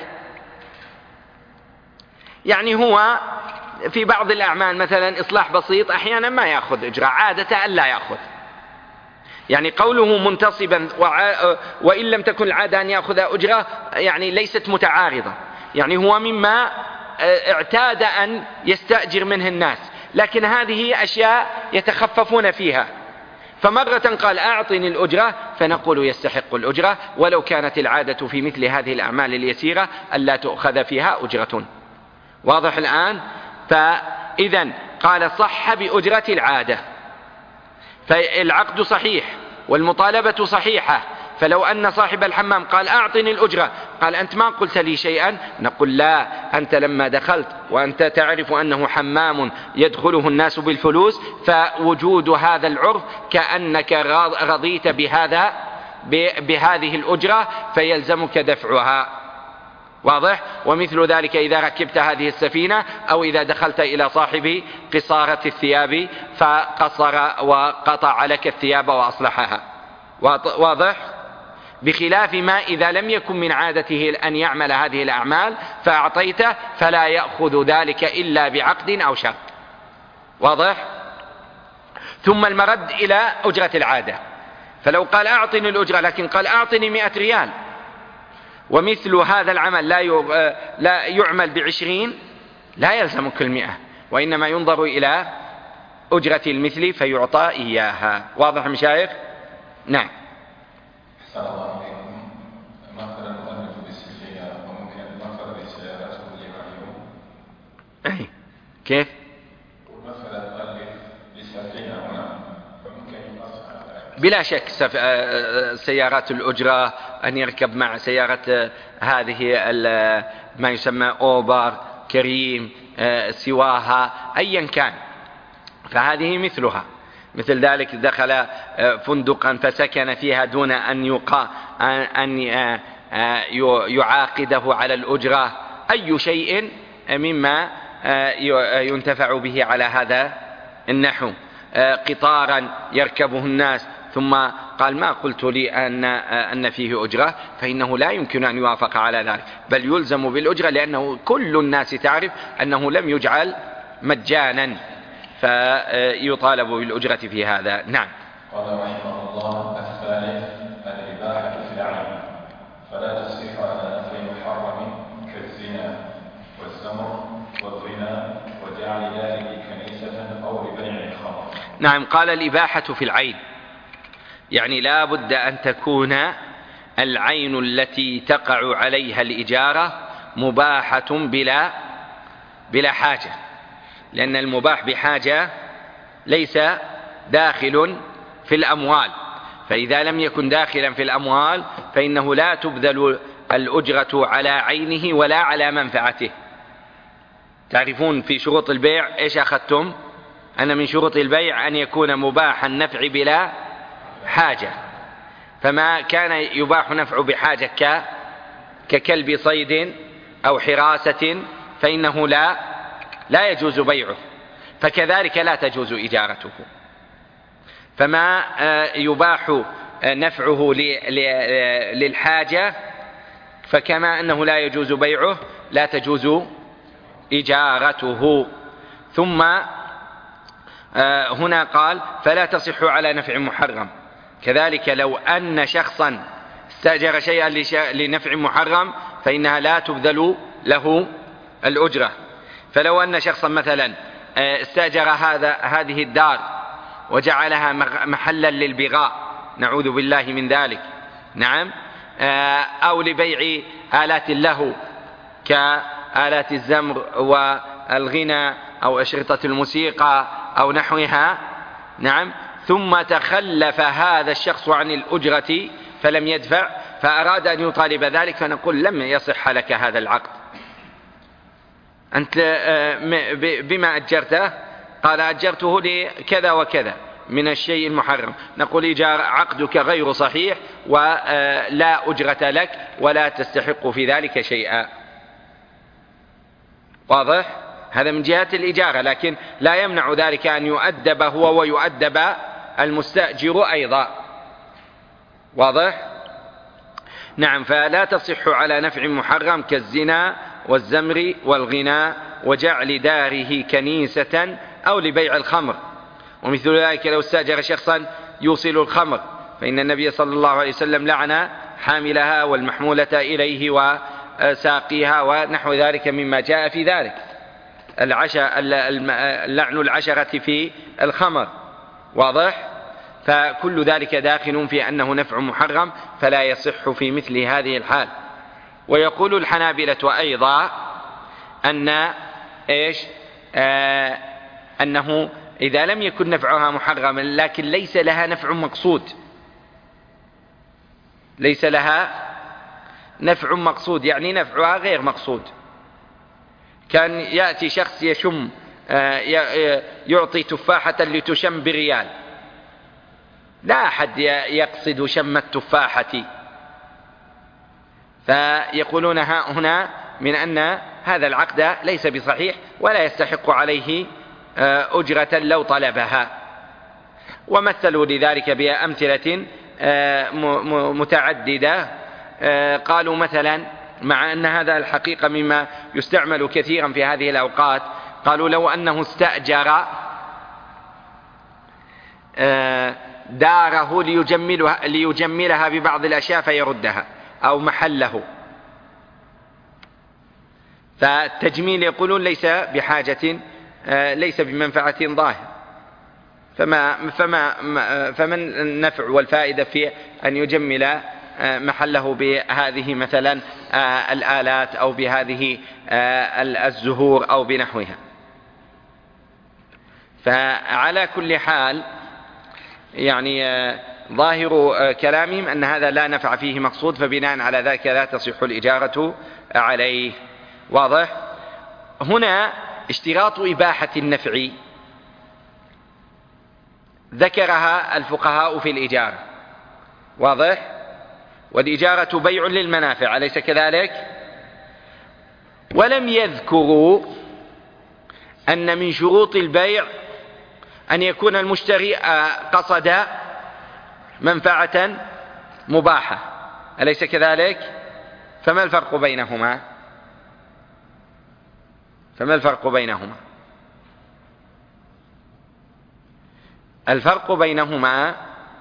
يعني هو في بعض الأعمال مثلا إصلاح بسيط أحيانا ما يأخذ أجرة، عادة أن لا يأخذ. يعني قوله منتصبا وإن لم تكن العادة أن يأخذ أجرة يعني ليست متعارضة، يعني هو مما اعتاد أن يستأجر منه الناس، لكن هذه أشياء يتخففون فيها، فمرة قال أعطني الأجرة فنقول يستحق الأجرة ولو كانت العادة في مثل هذه الأعمال اليسيرة ألا تؤخذ فيها أجرة. واضح الآن؟ فإذا قال صح بأجرة العادة، فالعقد صحيح والمطالبة صحيحة. فلو أن صاحب الحمام قال أعطني الأجرة، قال أنت ما قلت لي شيئا، نقول لا، أنت لما دخلت وأنت تعرف أنه حمام يدخله الناس بالفلوس، فوجود هذا العرف كأنك رضيت بهذا بهذه الأجرة فيلزمك دفعها. واضح؟ ومثل ذلك إذا ركبت هذه السفينة أو إذا دخلت إلى صاحب قصارة الثياب فقصر وقطع لك الثياب وأصلحها. واضح؟ بخلاف ما إذا لم يكن من عادته أن يعمل هذه الأعمال فأعطيته فلا يأخذ ذلك إلا بعقد أو شرط. واضح؟ ثم المرد إلى أجرة العادة، فلو قال أعطني الأجرة لكن قال أعطني مئة ريال ومثل هذا العمل لا لا يعمل بعشرين، لا يلزم كل مئة، وإنما ينظر إلى أجرة المثل فيعطى إياها. واضح مشايخ؟ نعم. أحسن الله عليكم. مثلا المؤلف بالسجية وممكن مثلا بالسيارات والليبريون. أي كيف؟ مثلا المؤلف بالسجية هنا فممكن يقص بلا شك سيارات الأجرة أن يركب مع سيارة هذه ما يسمى أوبر، كريم، سواها، أيا كان، فهذه مثلها. مثل ذلك دخل فندقا فسكن فيها دون أن يقا أن يعاقده على الأجرة، أي شيء مما ينتفع به على هذا النحو. قطارا يركبه الناس ثم قال ما قلت لي أن أن فيه أجرة، فإنه لا يمكن أن يوافق على ذلك، بل يلزم بالأجرة، لأنه كل الناس تعرف أنه لم يجعل مجانا، فيطالب بالأجرة في هذا. نعم. قال رحمه الله: الثالث الإباحة في العين، فلا تصح على نفي محرم كالزنا والزمر والغنى وجعل ذلك كنيسة أو لبيع الخمر. نعم. قال الإباحة في العين، يعني لا بد أن تكون العين التي تقع عليها الإجارة مباحة بلا بلا حاجة، لأن المباح بحاجة ليس داخل في الأموال، فإذا لم يكن داخلا في الأموال فإنه لا تبذل الأجرة على عينه ولا على منفعته. تعرفون في شروط البيع إيش أخذتم؟ أن من شروط البيع أن يكون مباح النفع بلا حاجة، فما كان يباح نفع بحاجة ككلب صيد أو حراسة فإنه لا لا يجوز بيعه، فكذلك لا تجوز إجارته. فما يباح نفعه للحاجة فكما أنه لا يجوز بيعه لا تجوز إجارته. ثم هنا قال فلا تصح على نفع محرم، كذلك لو أن شخصا استأجر شيئا لنفع محرم فإنها لا تبذل له الأجرة. فلو أن شخصا مثلا استأجر هذا هذه الدار وجعلها محلا للبغاء، نعوذ بالله من ذلك، نعم، أو لبيع آلات له كآلات الزمر والغنى أو أشرطة الموسيقى أو نحوها، نعم، ثم تخلف هذا الشخص عن الأجرة فلم يدفع فأراد أن يطالب ذلك، فنقول لم يصح لك هذا العقد. أنت بما أجرته؟ قال أجرته لكذا وكذا من الشيء المحرم، نقول عقدك غير صحيح ولا أجرة لك ولا تستحق في ذلك شيئا. واضح؟ هذا من جهة الإجارة، لكن لا يمنع ذلك أن يؤدب هو ويؤدب المستأجر أيضا. واضح؟ نعم. فلا تصح على نفع محرم كالزنا والزمر والغنى وجعل داره كنيسة أو لبيع الخمر. ومثل ذلك لو استأجر شخصا يوصل الخمر، فإن النبي صلى الله عليه وسلم لعن حاملها والمحمولة إليه وساقيها ونحو ذلك مما جاء في ذلك، اللعن العشرة في الخمر. واضح؟ فكل ذلك داخل في أنه نفع محرم فلا يصح في مثل هذه الحال. ويقول الحنابلة أيضا أن إيش؟ آه أنه إذا لم يكن نفعها محرما لكن ليس لها نفع مقصود، ليس لها نفع مقصود يعني نفعها غير مقصود، كان يأتي شخص يشم آه يعطي تفاحة لتشم بريال، لا أحد يقصد شم التفاحة، فيقولون هنا من أن هذا العقد ليس بصحيح ولا يستحق عليه أجرة لو طلبها. ومثلوا لذلك بأمثلة متعددة. قالوا مثلا مع أن هذا الحقيقة مما يستعمل كثيرا في هذه الأوقات، قالوا لو أنه استأجر داره ليجملها, ليجملها ببعض الأشياء فيردها أو محله، فالتجميل يقولون ليس بحاجة ليس بمنفعة ظاهرة، فما فما فمن النفع والفائدة في أن يجمل محله بهذه مثلا الآلات أو بهذه الزهور أو بنحوها. فعلى كل حال يعني ظاهر كلامهم أن هذا لا نفع فيه مقصود، فبناء على ذلك لا تصح الإجارة عليه. واضح؟ هنا اشتراط إباحة النفع ذكرها الفقهاء في الإجارة. واضح؟ والإجارة بيع للمنافع، أليس كذلك؟ ولم يذكروا أن من شروط البيع أن يكون المشتري قصد منفعة مباحة، أليس كذلك؟ فما الفرق بينهما؟ فما الفرق بينهما؟ الفرق بينهما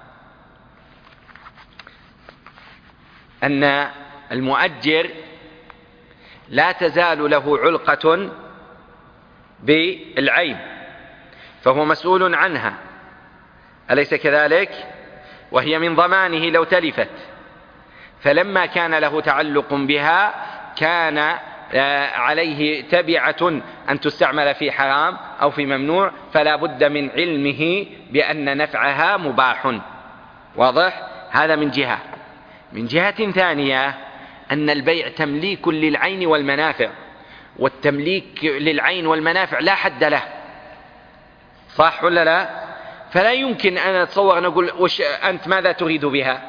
أن المؤجر لا تزال له علقة بالعيب، فهو مسؤول عنها، أليس كذلك؟ وهي من ضمانه لو تلفت، فلما كان له تعلق بها كان عليه تبعة أن تستعمل في حرام أو في ممنوع، فلا بد من علمه بأن نفعها مباح. واضح؟ هذا من جهة. من جهة ثانية أن البيع تمليك للعين والمنافع، والتمليك للعين والمنافع لا حد له، صح ولا لا؟ فلا يمكن أن أتصور نقول وش أنت ماذا تريد بها؟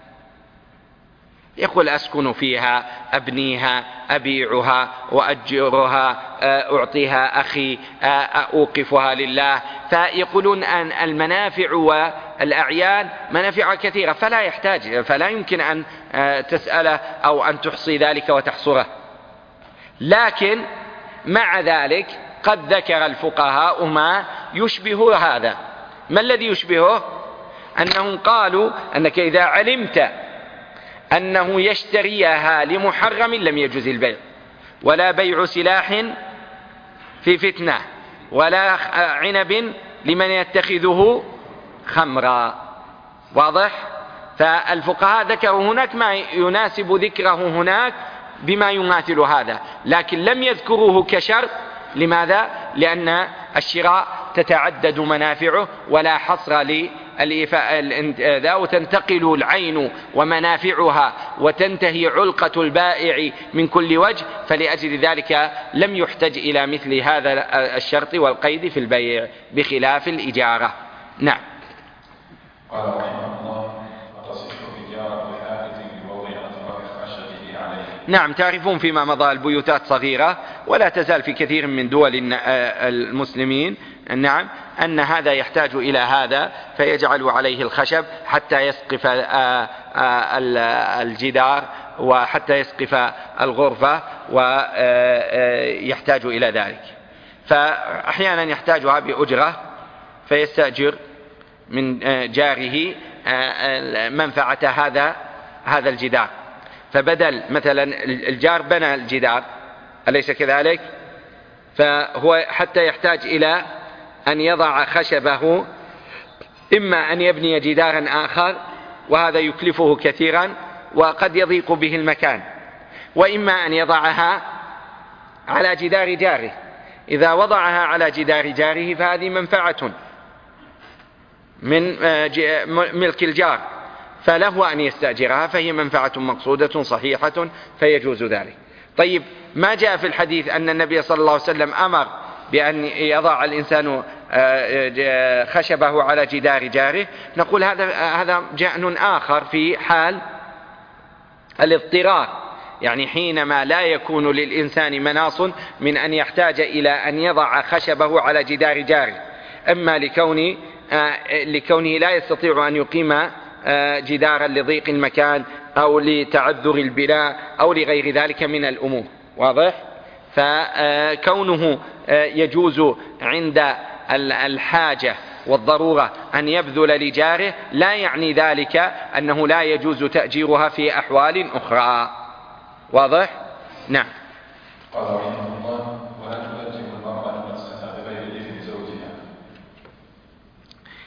يقول أسكن فيها، أبنيها، أبيعها، وأجرها، أعطيها أخي، أوقفها لله. فيقولون أن المنافع والأعيان منافع كثيرة، فلا يحتاج فلا يمكن أن تسأله أو أن تحصي ذلك وتحصره. لكن مع ذلك قد ذكر الفقهاء ما يشبه هذا. ما الذي يشبهه؟ أنهم قالوا أنك إذا علمت أنه يشتريها لمحرم لم يجوز البيع، ولا بيع سلاح في فتنة، ولا عنب لمن يتخذه خمرا. واضح؟ فالفقهاء ذكروا هناك ما يناسب ذكره هناك بما يماثل هذا، لكن لم يذكروه كشرط. لماذا؟ لأن الشراء تتعدد منافعه ولا حصر للإيفاء، وتنتقل العين ومنافعها وتنتهي علقة البائع من كل وجه، فلأجل ذلك لم يحتج إلى مثل هذا الشرط والقيد في البيع بخلاف الإجارة. نعم. قال رحمه الله: وتصح الإجارة لحائط بوضع أطراف خشبه عليه. نعم، تعرفون فيما مضى البيوتات صغيرة ولا تزال في كثير من دول المسلمين، نعم، أن هذا يحتاج إلى هذا، فيجعل عليه الخشب حتى يسقف الجدار وحتى يسقف الغرفة، ويحتاج إلى ذلك. فأحيانا يحتاجها بأجرة فيستأجر من جاره منفعة هذا هذا الجدار، فبدل مثلا الجار بنى الجدار، أليس كذلك؟ فهو حتى يحتاج إلى أن يضع خشبه، إما أن يبني جدارا آخر وهذا يكلفه كثيرا وقد يضيق به المكان، وإما أن يضعها على جدار جاره. إذا وضعها على جدار جاره فهذه منفعة من ملك الجار، فله أن يستأجرها، فهي منفعة مقصودة صحيحة فيجوز ذلك. طيب، ما جاء في الحديث أن النبي صلى الله عليه وسلم أمر بأن يضع الإنسان خشبه على جدار جاره؟ نقول هذا هذا جأن آخر في حال الاضطرار، يعني حينما لا يكون للإنسان مناص من أن يحتاج إلى أن يضع خشبه على جدار جاره، أما لكون لكونه لا يستطيع أن يقيم جدارا لضيق المكان أو لتعذر البناء أو لغير ذلك من الأمور. واضح؟ فكونه يجوز عند الحاجة والضرورة أن يبذل لجاره لا يعني ذلك أنه لا يجوز تأجيرها في أحوال أخرى. واضح؟ نعم. قال رحمه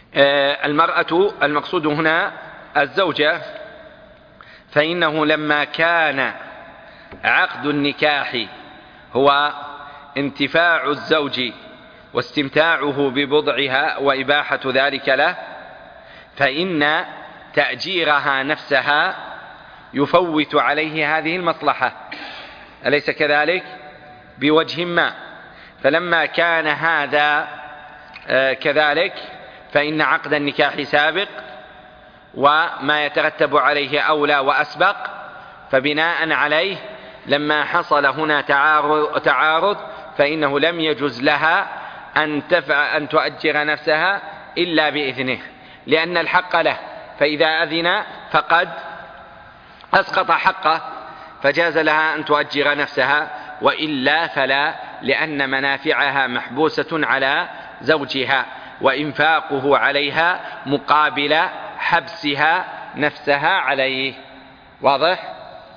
المرأة المقصود هنا الزوجة، فإنه لما كان عقد النكاح هو انتفاع الزوج واستمتاعه ببضعها وإباحة ذلك له، فإن تأجيرها نفسها يفوت عليه هذه المصلحة، أليس كذلك؟ بوجه ما. فلما كان هذا كذلك فإن عقد النكاح سابق وما يترتب عليه أولى وأسبق، فبناء عليه لما حصل هنا تعارض, تعارض فإنه لم يجوز لها أن, تفع أن تؤجر نفسها إلا بإذنه، لأن الحق له، فإذا أذن فقد أسقط حقه، فجاز لها أن تؤجر نفسها، وإلا فلا، لأن منافعها محبوسة على زوجها وإنفاقه عليها مقابل حبسها نفسها عليه. واضح؟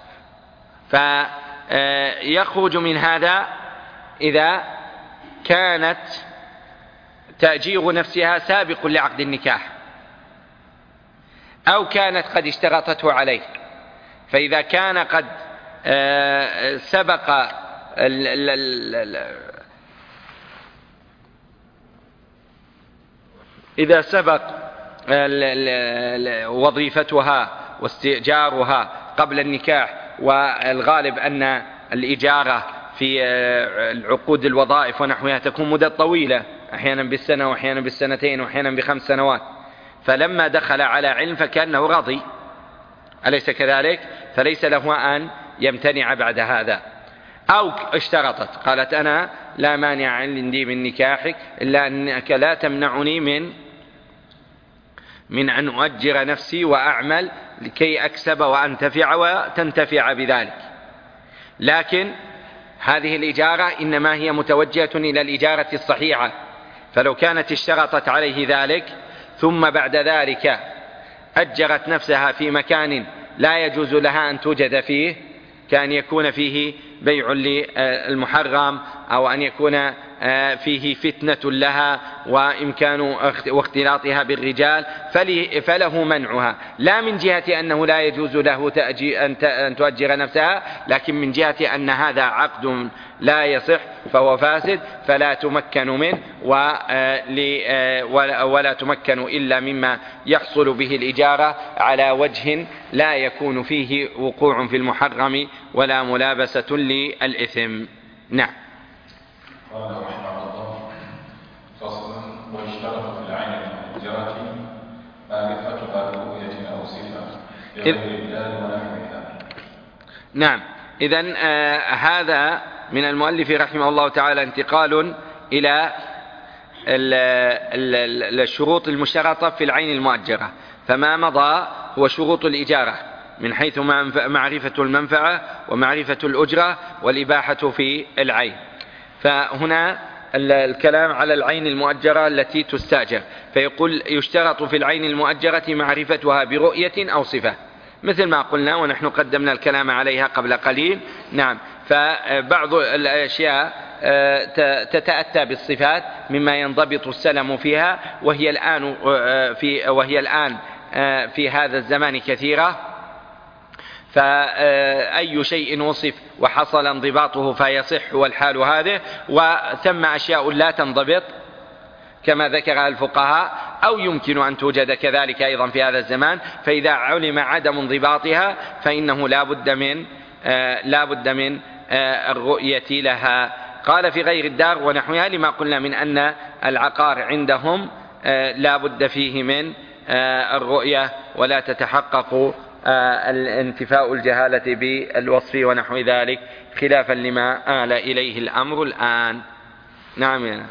فيخرج من هذا إذا كانت تأجير نفسها سابق لعقد النكاح أو كانت قد اشترطته عليه، فإذا كان قد سبق ال ال ال إذا سبق وظيفتها واستئجارها قبل النكاح، والغالب أن الإجارة في العقود الوظائف ونحوها تكون مدة طويلة، أحيانا بالسنة وأحيانا بالسنتين وأحيانا بخمس سنوات، فلما دخل على علم فكأنه رضي، أليس كذلك؟ فليس له أن يمتنع بعد هذا. أو اشترطت قالت أنا لا مانع عندي من نكاحك إلا أنك لا تمنعني من من أن أؤجر نفسي وأعمل لكي أكسب وأنتفع وتنتفع بذلك، لكن هذه الإجارة إنما هي متوجهة إلى الإجارة الصحيحة، فلو كانت اشترطت عليه ذلك ثم بعد ذلك أجرت نفسها في مكان لا يجوز لها أن توجد فيه، كأن يكون فيه بيع للمحرم أو أن يكون فيه فتنة لها وإمكان واختلاطها بالرجال، فله منعها، لا من جهة أنه لا يجوز له أن تؤجر نفسها، لكن من جهة أن هذا عقد لا يصح فهو فاسد، فلا تمكن منه ولا تمكن إلا مما يحصل به الإجارة على وجه لا يكون فيه وقوع في المحرم ولا ملابسة للإثم. نعم. قال رحمه الله: فصل: واشترط في العين المؤجرة معرفتها برؤية أو صفة بغير الدال ونحوها. نعم. إذن آه هذا من المؤلف رحمه الله تعالى انتقال إلى الشروط المشترطة في العين المؤجرة، فما مضى هو شروط الإجارة من حيث معرفة المنفعة ومعرفة الأجرة والإباحة في العين. فهنا الكلام على العين المؤجرة التي تستأجر، فيقول يشترط في العين المؤجرة معرفتها برؤية أو صفة، مثل ما قلنا ونحن قدمنا الكلام عليها قبل قليل. نعم. فبعض الأشياء تتأتى بالصفات مما ينضبط السلم فيها، وهي الآن في وهي الآن في هذا الزمان كثيرة، فأي شيء وصف وحصل انضباطه فيصح والحال هذه، وثم أشياء لا تنضبط كما ذكر الفقهاء أو يمكن أن توجد كذلك أيضا في هذا الزمان، فإذا علم عدم انضباطها فإنه لا بد من لا بد من الرؤية لها. قال في غير الدار ونحوها لما قلنا من أن العقار عندهم لا بد فيه من الرؤية ولا تتحقق الانتفاء الجهالة بالوصف ونحو ذلك، خلافا لما آل إليه الأمر الآن. نعم. يا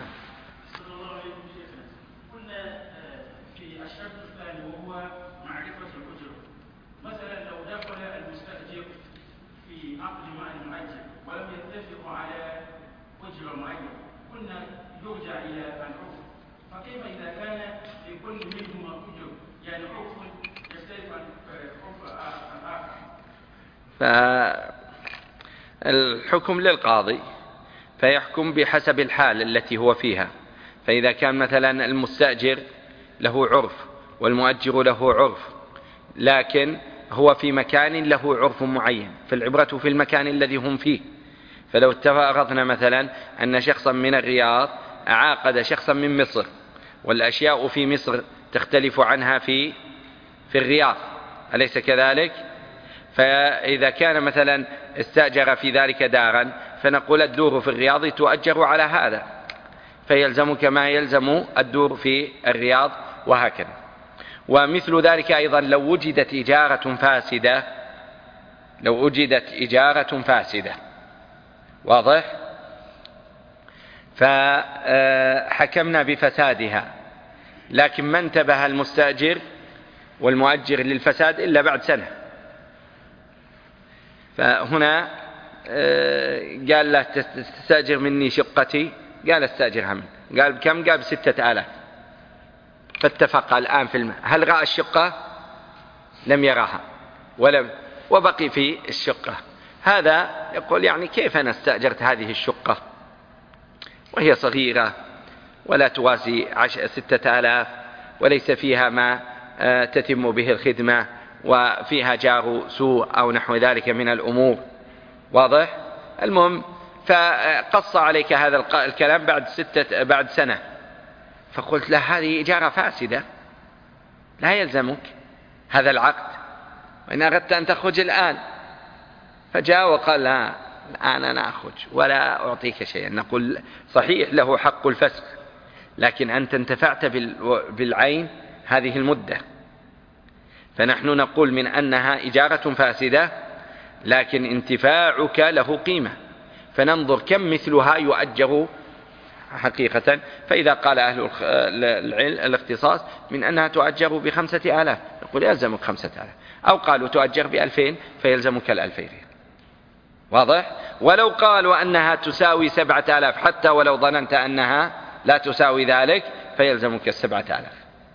فالحكم للقاضي فيحكم بحسب الحال التي هو فيها، فإذا كان مثلا المستأجر له عرف والمؤجر له عرف، لكن هو في مكان له عرف معين، فالعبرة في المكان الذي هم فيه. فلو اتفقنا مثلا أن شخصا من الرياض عاقد شخصا من مصر، والأشياء في مصر تختلف عنها في في الرياض، أليس كذلك؟ فإذا كان مثلا استأجر في ذلك دارا، فنقول الدور في الرياض تؤجر على هذا، فيلزمك ما يلزم الدور في الرياض، وهكذا. ومثل ذلك أيضا لو وجدت إجارة فاسدة، لو وجدت إجارة فاسدة، واضح؟ فحكمنا بفسادها، لكن ما انتبه المستأجر والمؤجر للفساد إلا بعد سنة، فهنا قال له تستأجر مني شقتي، قال استأجرها منك، قال بكم؟ قال بستة آلاف، فاتفق الآن في الماء. هل رأى الشقة؟ لم يراها ولم وبقي في الشقة. هذا يقول يعني كيف أنا استأجرت هذه الشقة وهي صغيرة ولا توازي ستة آلاف، وليس فيها ما تتم به الخدمة، وفيها جار سوء أو نحو ذلك من الأمور، واضح؟ المهم فقص عليك هذا الكلام بعد ستة بعد سنة، فقلت له هذه إجارة فاسدة لا يلزمك هذا العقد، وإن أردت أن تخرج الآن. فجاء وقال لا الآن أنا أخرج ولا أعطيك شيئا. نقول صحيح له حق الفسخ، لكن أنت انتفعت بالعين هذه المدة، فنحن نقول من أنها إجارة فاسدة، لكن انتفاعك له قيمة، فننظر كم مثلها يؤجر حقيقة. فإذا قال أهل العلم الاختصاص من أنها تؤجر بخمسة آلاف، نقول يلزمك خمسة آلاف، أو قالوا تؤجر بألفين فيلزمك الألفين، واضح؟ ولو قالوا أنها تساوي سبعة آلاف حتى ولو ظننت أنها لا تساوي ذلك فيلزمك السبعة آلاف،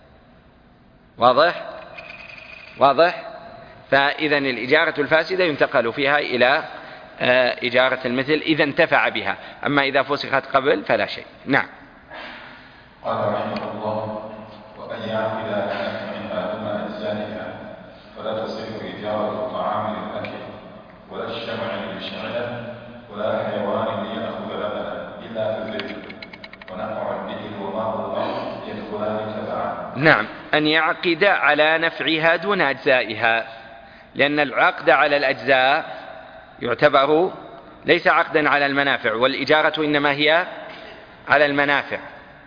واضح؟ واضح؟ فإذا الإجارة الفاسدة ينتقل فيها إلى إجارة المثل إذا انتفع بها، أما إذا فسخت قبل فلا شيء. نعم. قال رحمه الله: وأن يعقد منها دون أجزائها، فلا تصح إجارة الطعام للأكل، ولا الشمع للشعلة، ولا حيوان ليأخذ لبنا إلا في الرزق، ونفع الإبل وماء الأرض يدخلان تبعا. نعم، أن يعقد على نفعها دون أجزائها، لأن العقد على الأجزاء يعتبر ليس عقدا على المنافع، والإجارة إنما هي على المنافع،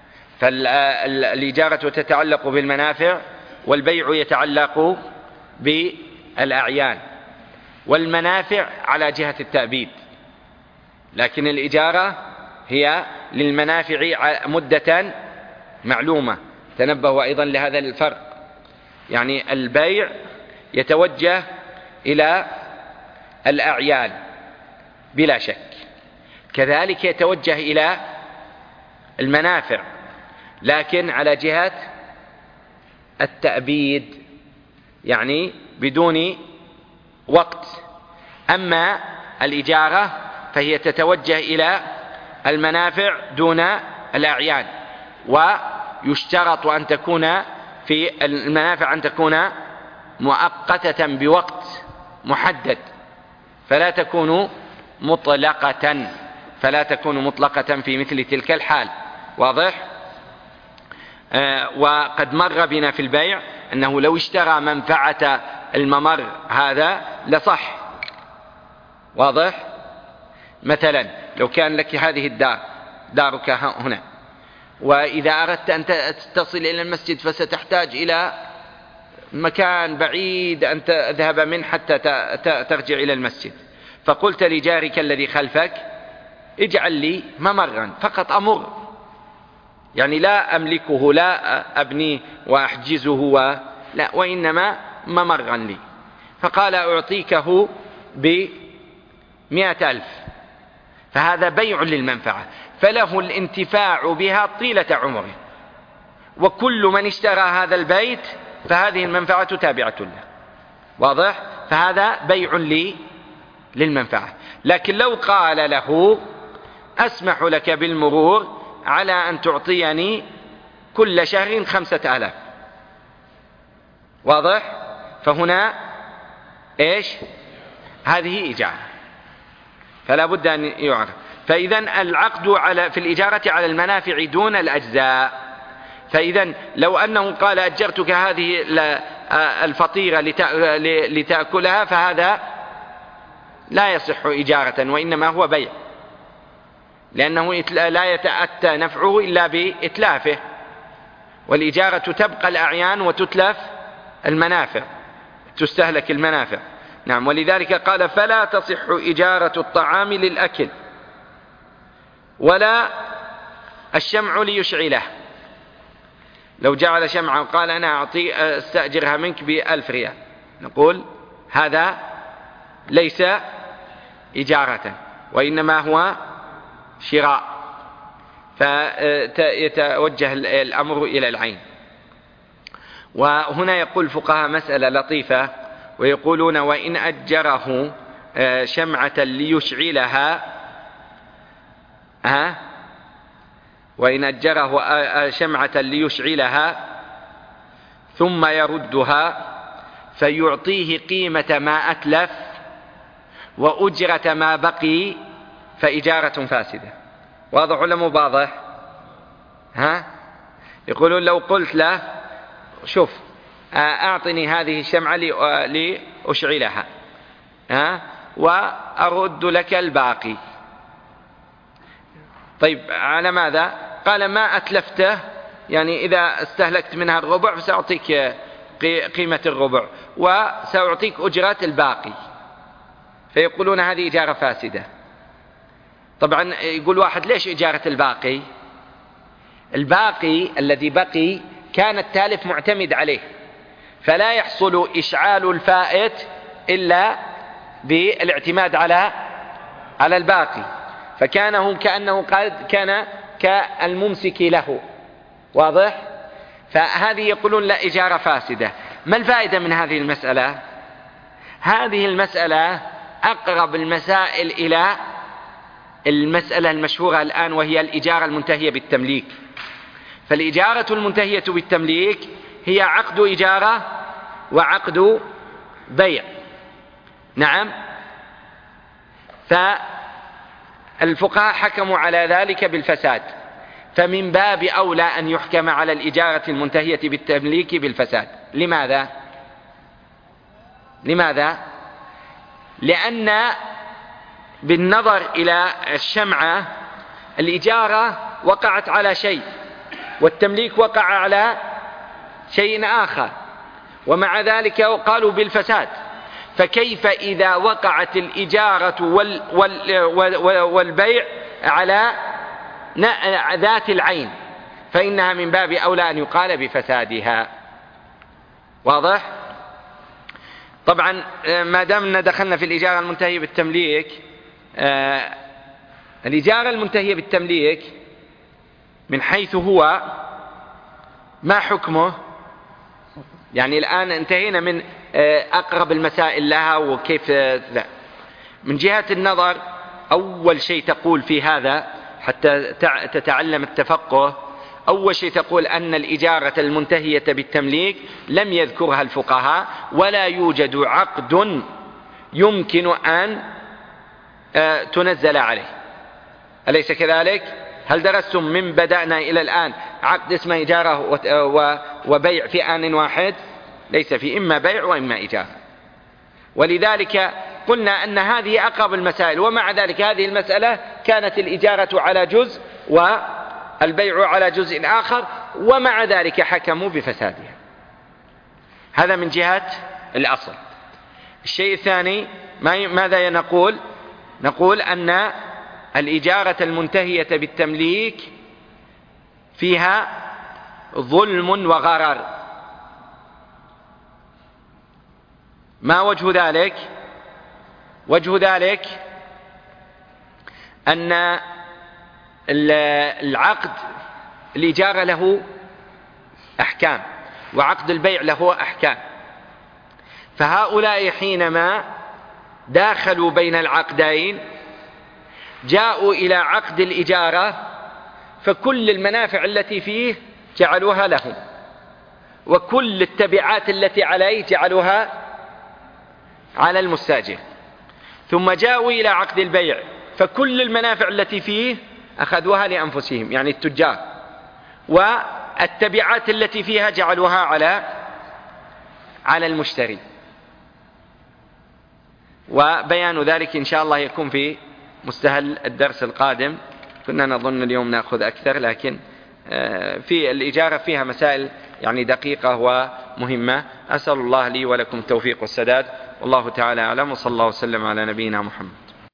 فالإجارة تتعلق بالمنافع والبيع يتعلق بالأعيان، والمنافع على جهة التأبيد، لكن الإجارة هي للمنافع مدة معلومة. تنبهوا أيضا لهذا الفرق، يعني البيع يتوجه إلى الأعيان بلا شك، كذلك يتوجه إلى المنافع لكن على جهة التأبيد، يعني بدون وقت. أما الإجارة فهي تتوجه إلى المنافع دون الأعيان، ويشترط أن تكون في المنافع أن تكون مؤقتة بوقت محدد، فلا تكون مطلقة فلا تكون مطلقة في مثل تلك الحال، واضح؟ آه وقد مر بنا في البيع أنه لو اشترى منفعة الممر هذا لصح، واضح؟ مثلا لو كان لك هذه الدار دارك هنا، وإذا أردت أن تصل إلى المسجد فستحتاج إلى مكان بعيد أن تذهب منه حتى ترجع إلى المسجد، فقلت لجارك الذي خلفك اجعل لي ممرا فقط أمر، يعني لا أملكه لا أبنيه وأحجزه و... لا وإنما ممرا لي، فقال أعطيكه بمئة ألف، فهذا بيع للمنفعة، فله الانتفاع بها طيلة عمره، وكل من اشترى هذا البيت فهذه المنفعة تابعة له، واضح؟ فهذا بيع لي للمنفعة. لكن لو قال له أسمح لك بالمرور على أن تعطيني كل شهر خمسة آلاف، واضح؟ فهنا إيش؟ هذه إجارة، فلا بد أن يعرف. فإذا العقد على في الإجارة على المنافع دون الأجزاء. فإذا لو أنه قال أجرتك هذه الفطيرة لتأكلها فهذا لا يصح إجارة، وإنما هو بيع، لأنه لا يتأتى نفعه إلا بإتلافه، والإجارة تبقى الأعيان وتتلف المنافع، تستهلك المنافع. نعم. ولذلك قال فلا تصح إجارة الطعام للأكل ولا الشمع ليشعله. لو جعل شمعا وقال أنا أعطي أستأجرها منك بألف ريال، نقول هذا ليس إجارة، وإنما هو شراء، فيتوجه الأمر إلى العين. وهنا يقول الفقهاء مسألة لطيفة، ويقولون وإن أجره شمعة ليشعلها ها وإن أجره شمعة ليشعلها ثم يردها فيعطيه قيمة ما أتلف وأجرة ما بقي فإجارة فاسدة. واضح ولا مو واضح؟ ها يقولون لو قلت له شوف أعطني هذه الشمعة لأشعلها ها وأرد لك الباقي، طيب على ماذا؟ قال ما أتلفته، يعني إذا استهلكت منها الربع فسأعطيك قيمة الربع وسأعطيك أجرة الباقي، فيقولون هذه إجارة فاسدة. طبعا يقول واحد ليش إجارة الباقي؟ الباقي الذي بقي كان التالف معتمد عليه، فلا يحصل إشعال الفائت إلا بالاعتماد على على الباقي، فكانه كأنه قد كان كالممسك له. واضح؟ فهذه يقولون لا إجارة فاسدة. ما الفائدة من هذه المسألة؟ هذه المسألة أقرب المسائل إلى المسألة المشهورة الآن، وهي الإجارة المنتهية بالتمليك. فالإجارة المنتهية بالتمليك هي عقد إجارة وعقد بيع. نعم. فالفقهاء حكموا على ذلك بالفساد، فمن باب أولى أن يحكم على الإجارة المنتهية بالتمليك بالفساد. لماذا؟ لماذا؟ لأن بالنظر إلى الشمعة الإجارة وقعت على شيء والتمليك وقع على شيء آخر، ومع ذلك قالوا بالفساد. فكيف إذا وقعت الإجارة وال وال والبيع على ذات العين، فإنها من باب أولى أن يقال بفسادها. واضح؟ طبعا ما دامنا دخلنا في الإجارة المنتهية بالتمليك، آه الإجارة المنتهية بالتمليك من حيث هو ما حكمه؟ يعني الآن انتهينا من آه أقرب المسائل لها وكيف ذا. من جهة النظر أول شيء تقول في هذا حتى تتعلم التفقه، أول شيء تقول أن الإجارة المنتهية بالتمليك لم يذكرها الفقهاء، ولا يوجد عقد يمكن أن تنزل عليه. أليس كذلك؟ هل درستم من بدأنا إلى الآن عقد اسمه إجارة وبيع في آن واحد؟ ليس في، إما بيع وإما إجارة. ولذلك قلنا أن هذه أقرب المسائل، ومع ذلك هذه المسألة كانت الإجارة على جزء والبيع على جزء آخر، ومع ذلك حكموا بفسادها. هذا من جهة الأصل. الشيء الثاني ماذا نقول؟ نقول أن الإجارة المنتهية بالتمليك فيها ظلم وغرر. ما وجه ذلك؟ وجه ذلك أن العقد الإجارة له أحكام، وعقد البيع له أحكام. فهؤلاء حينما داخلوا بين العقدين جاءوا إلى عقد الإجارة، فكل المنافع التي فيه جعلوها لهم، وكل التبعات التي عليه جعلوها على المستاجر. ثم جاءوا إلى عقد البيع فكل المنافع التي فيه أخذوها لأنفسهم، يعني التجار، والتبعات التي فيها جعلوها على على المشتري. وبيان ذلك إن شاء الله يكون في مستهل الدرس القادم. كنا نظن اليوم نأخذ أكثر، لكن في الإجارة فيها مسائل يعني دقيقة ومهمة. أسأل الله لي ولكم التوفيق والسداد، والله تعالى أعلم، وصلى الله وسلم على نبينا محمد.